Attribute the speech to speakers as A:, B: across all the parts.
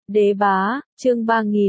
A: Đế bá, chương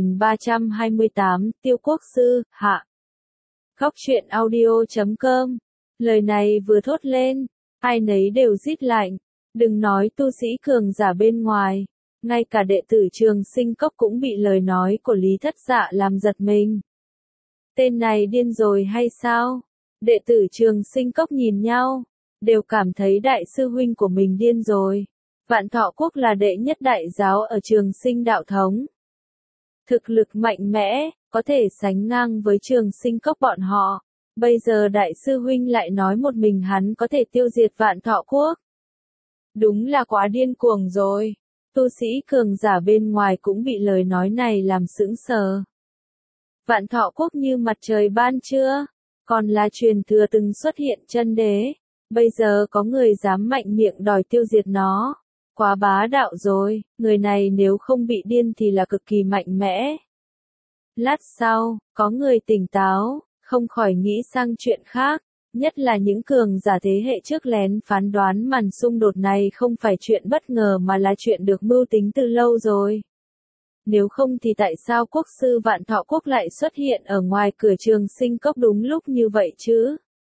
A: 3328, Tiêu Quốc Sư, hạ. Góc truyện audio.com. Lời này vừa thốt lên, ai nấy đều rít lạnh. Đừng nói tu sĩ cường giả bên ngoài, ngay cả đệ tử Trường Sinh Cốc cũng bị lời nói của Lý Thất Dạ làm giật mình. Tên này điên rồi hay sao? Đệ tử Trường Sinh Cốc nhìn nhau, đều cảm thấy đại sư huynh của mình điên rồi. Vạn Thọ Quốc là đệ nhất đại giáo ở Trường Sinh đạo thống. Thực lực mạnh mẽ, có thể sánh ngang với Trường Sinh Cốc bọn họ. Bây giờ đại sư huynh lại nói một mình hắn có thể tiêu diệt Vạn Thọ Quốc. Đúng là quá điên cuồng rồi. Tu sĩ cường giả bên ngoài cũng bị lời nói này làm sững sờ. Vạn Thọ Quốc như mặt trời ban trưa, còn là truyền thừa từng xuất hiện chân đế. Bây giờ có người dám mạnh miệng đòi tiêu diệt nó. Quá bá đạo rồi, người này nếu không bị điên thì là cực kỳ mạnh mẽ. Lát sau, có người tỉnh táo, không khỏi nghĩ sang chuyện khác, nhất là những cường giả thế hệ trước lén phán đoán màn xung đột này không phải chuyện bất ngờ mà là chuyện được mưu tính từ lâu rồi. Nếu không thì tại sao quốc sư Vạn Thọ Quốc lại xuất hiện ở ngoài cửa Trường Sinh Cốc đúng lúc như vậy chứ?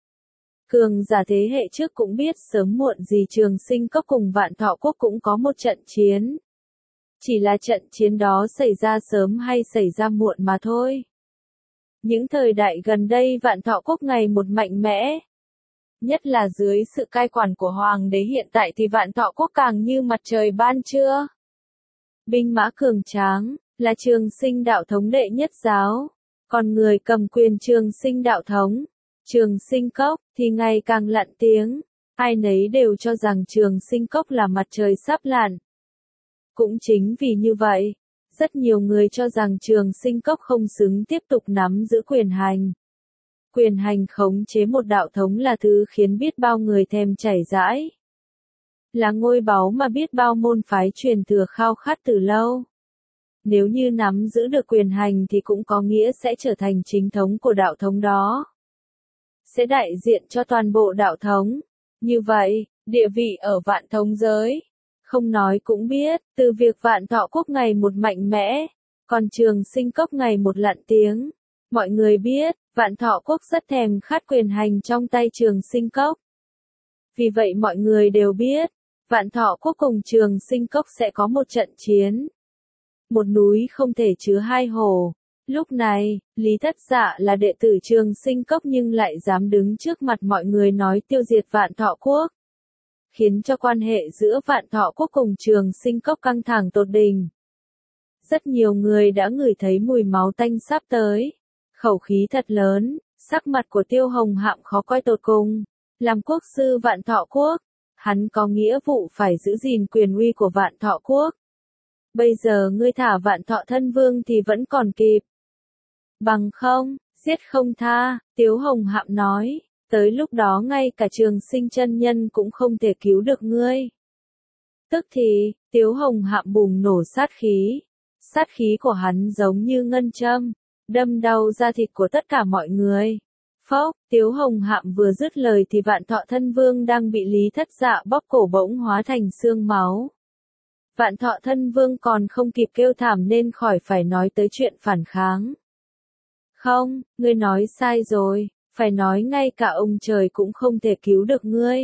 A: Cường giả thế hệ trước cũng biết sớm muộn gì Trường Sinh Cốc cùng Vạn Thọ Quốc cũng có một trận chiến. Chỉ là trận chiến đó xảy ra sớm hay xảy ra muộn mà thôi. Những thời đại gần đây Vạn Thọ Quốc ngày một mạnh mẽ. Nhất là dưới sự cai quản của Hoàng đế hiện tại thì Vạn Thọ Quốc càng như mặt trời ban trưa. Binh mã cường tráng, là Trường Sinh đạo thống đệ nhất giáo. Còn người cầm quyền Trường Sinh đạo thống, Trường Sinh Cốc, thì ngày càng lặn tiếng. Ai nấy đều cho rằng Trường Sinh Cốc là mặt trời sắp lặn. Cũng chính vì như vậy, rất nhiều người cho rằng Trường Sinh Cốc không xứng tiếp tục nắm giữ quyền hành. Quyền hành khống chế một đạo thống là thứ khiến biết bao người thèm chảy dãi. Là ngôi báu mà biết bao môn phái truyền thừa khao khát từ lâu. Nếu như nắm giữ được quyền hành thì cũng có nghĩa sẽ trở thành chính thống của đạo thống đó. Sẽ đại diện cho toàn bộ đạo thống. Như vậy, địa vị ở vạn thống giới, không nói cũng biết, từ việc Vạn Thọ Quốc ngày một mạnh mẽ, còn Trường Sinh Cốc ngày một lặn tiếng. Mọi người biết, Vạn Thọ Quốc rất thèm khát quyền hành trong tay Trường Sinh Cốc. Vì vậy mọi người đều biết, Vạn Thọ Quốc cùng Trường Sinh Cốc sẽ có một trận chiến. Một núi không thể chứa hai hồ. Lúc này, Lý Thất Dạ là đệ tử Trường Sinh Cốc nhưng lại dám đứng trước mặt mọi người nói tiêu diệt Vạn Thọ Quốc. Khiến cho quan hệ giữa Vạn Thọ Quốc cùng Trường Sinh Cốc căng thẳng tột đỉnh. Rất nhiều người đã ngửi thấy mùi máu tanh sắp tới. Khẩu khí thật lớn, sắc mặt của Tiêu Hồng Hạm khó coi tột cùng. Làm quốc sư Vạn Thọ Quốc, hắn có nghĩa vụ phải giữ gìn quyền uy của Vạn Thọ Quốc. Bây giờ ngươi thả Vạn Thọ Thân Vương thì vẫn còn kịp. Bằng không, giết không tha, Tiếu Hồng Hạm nói, tới lúc đó ngay cả Trường Sinh chân nhân cũng không thể cứu được ngươi. Tức thì, Tiếu Hồng Hạm bùng nổ sát khí. Sát khí của hắn giống như ngân châm, đâm đau da thịt của tất cả mọi người. Phốc, Tiếu Hồng Hạm vừa dứt lời thì Vạn Thọ Thân Vương đang bị Lý Thất Dạ bóp cổ bỗng hóa thành xương máu. Vạn Thọ Thân Vương còn không kịp kêu thảm nên khỏi phải nói tới chuyện phản kháng. Không, ngươi nói sai rồi, phải nói ngay cả ông trời cũng không thể cứu được ngươi.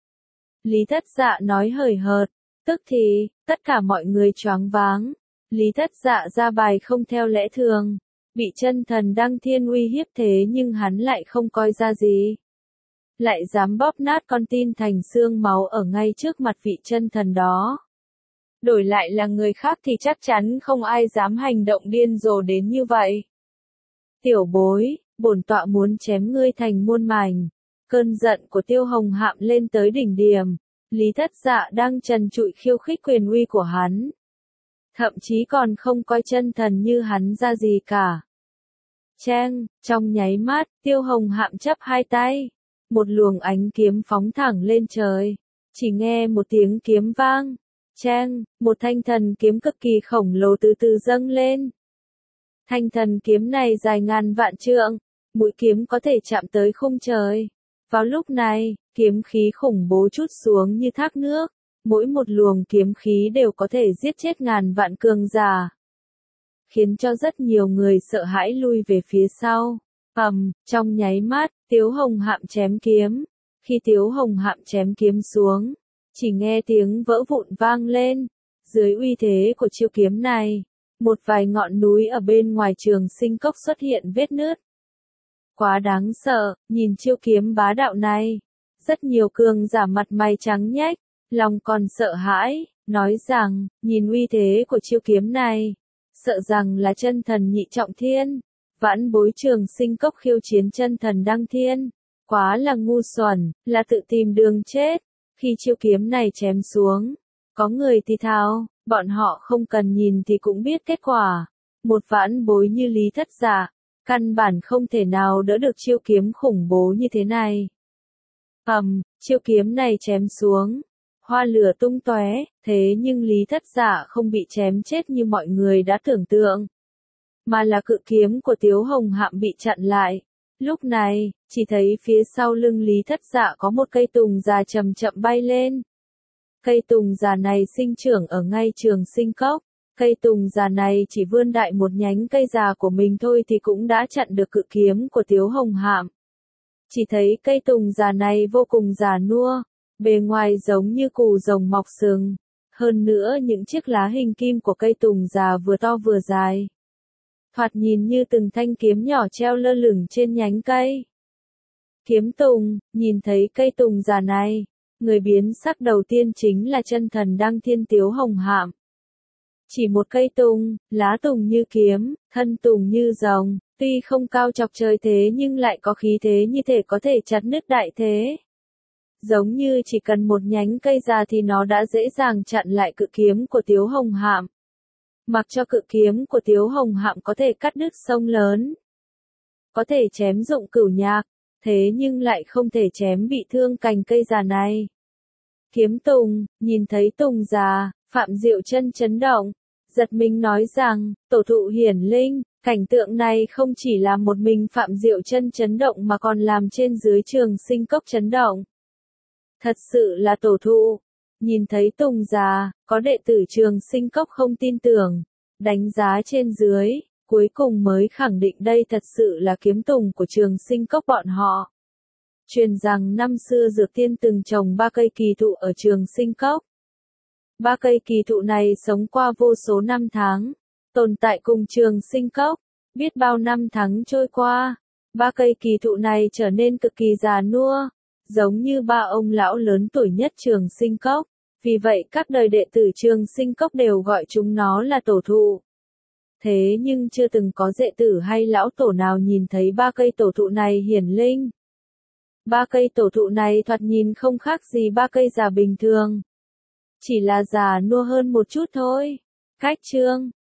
A: Lý Thất Dạ nói hời hợt, tức thì, tất cả mọi người choáng váng. Lý Thất Dạ ra bài không theo lẽ thường, bị chân thần Đăng Thiên uy hiếp thế nhưng hắn lại không coi ra gì. Lại dám bóp nát con tin thành xương máu ở ngay trước mặt vị chân thần đó. Đổi lại là người khác thì chắc chắn không ai dám hành động điên rồ đến như vậy. Tiểu bối, bổn tọa muốn chém ngươi thành muôn mảnh. Cơn giận của Tiêu Hồng Hạm lên tới đỉnh điểm. Lý Thất Dạ đang trần trụi khiêu khích quyền uy của hắn. Thậm chí còn không coi chân thần như hắn ra gì cả. Cheng, trong nháy mắt, Tiêu Hồng Hạm chắp hai tay. Một luồng ánh kiếm phóng thẳng lên trời. Chỉ nghe một tiếng kiếm vang. Cheng, một thanh thần kiếm cực kỳ khổng lồ từ từ dâng lên. Thanh thần kiếm này dài ngàn vạn trượng, mũi kiếm có thể chạm tới khung trời. Vào lúc này, kiếm khí khủng bố trút xuống như thác nước, mỗi một luồng kiếm khí đều có thể giết chết ngàn vạn cường giả, khiến cho rất nhiều người sợ hãi lui về phía sau. Trong nháy mắt, Tiếu Hồng Hạm chém kiếm. Khi Tiếu Hồng Hạm chém kiếm xuống, chỉ nghe tiếng vỡ vụn vang lên. Dưới uy thế của chiêu kiếm này, một vài ngọn núi ở bên ngoài Trường Sinh Cốc xuất hiện vết nứt. Quá đáng sợ, nhìn chiêu kiếm bá đạo này. Rất nhiều cường giả mặt mày trắng nhách, lòng còn sợ hãi, nói rằng, nhìn uy thế của chiêu kiếm này, sợ rằng là chân thần nhị trọng thiên. Vãn bối Trường Sinh Cốc khiêu chiến chân thần đăng thiên. Quá là ngu xuẩn, là tự tìm đường chết. Khi chiêu kiếm này chém xuống, có người thì thào, bọn họ không cần nhìn thì cũng biết kết quả. Một vãn bối như Lý Thất Dạ, căn bản không thể nào đỡ được chiêu kiếm khủng bố như thế này. Chiêu kiếm này chém xuống, hoa lửa tung tóe, thế nhưng Lý Thất Dạ không bị chém chết như mọi người đã tưởng tượng, mà là cự kiếm của Tiếu Hồng Hạm bị chặn lại. Lúc này, chỉ thấy phía sau lưng Lý Thất Dạ có một cây tùng già chậm chậm bay lên. Cây tùng già này sinh trưởng ở ngay Trường Sinh Cốc. Cây tùng già này chỉ vươn đại một nhánh cây già của mình thôi thì cũng đã chặn được cự kiếm của Tiếu Hồng Hạm. Chỉ thấy cây tùng già này vô cùng già nua, bề ngoài giống như củ rồng mọc sừng. Hơn nữa những chiếc lá hình kim của cây tùng già vừa to vừa dài, thoạt nhìn như từng thanh kiếm nhỏ treo lơ lửng trên nhánh cây. Kiếm tùng, nhìn thấy cây tùng già này, người biến sắc đầu tiên chính là chân thần đăng thiên Tiếu Hồng Hạm. Chỉ một cây tùng, lá tùng như kiếm, thân tùng như rồng, tuy không cao chọc trời thế nhưng lại có khí thế như thể có thể chặt nứt đại thế. Giống như chỉ cần một nhánh cây già thì nó đã dễ dàng chặn lại cự kiếm của Tiếu Hồng Hạm. Mặc cho cự kiếm của Tiếu Hồng Hạm có thể cắt đứt sông lớn, có thể chém dụng cửu nhạc, thế nhưng lại không thể chém bị thương cành cây già này. Kiếm tùng, nhìn thấy tùng già, Phạm Diệu Chân chấn động, giật mình nói rằng, tổ thụ hiển linh. Cảnh tượng này không chỉ là một mình Phạm Diệu Chân chấn động mà còn làm trên dưới Trường Sinh Cốc chấn động. Thật sự là tổ thụ. Nhìn thấy tùng già, có đệ tử Trường Sinh Cốc không tin tưởng, đánh giá trên dưới, cuối cùng mới khẳng định đây thật sự là kiếm tùng của Trường Sinh Cốc bọn họ. Truyền rằng năm xưa Dược Tiên từng trồng 3 cây kỳ thụ ở Trường Sinh Cốc. 3 cây kỳ thụ này sống qua vô số năm tháng, tồn tại cùng Trường Sinh Cốc. Biết bao năm tháng trôi qua, 3 cây kỳ thụ này trở nên cực kỳ già nua, giống như 3 ông lão lớn tuổi nhất Trường Sinh Cốc. Vì vậy các đời đệ tử Trường Sinh Cốc đều gọi chúng nó là tổ thụ. Thế nhưng chưa từng có đệ tử hay lão tổ nào nhìn thấy 3 cây tổ thụ này hiển linh. 3 cây tổ thụ này thoạt nhìn không khác gì 3 cây già bình thường, chỉ là già nua hơn một chút thôi. Cách chương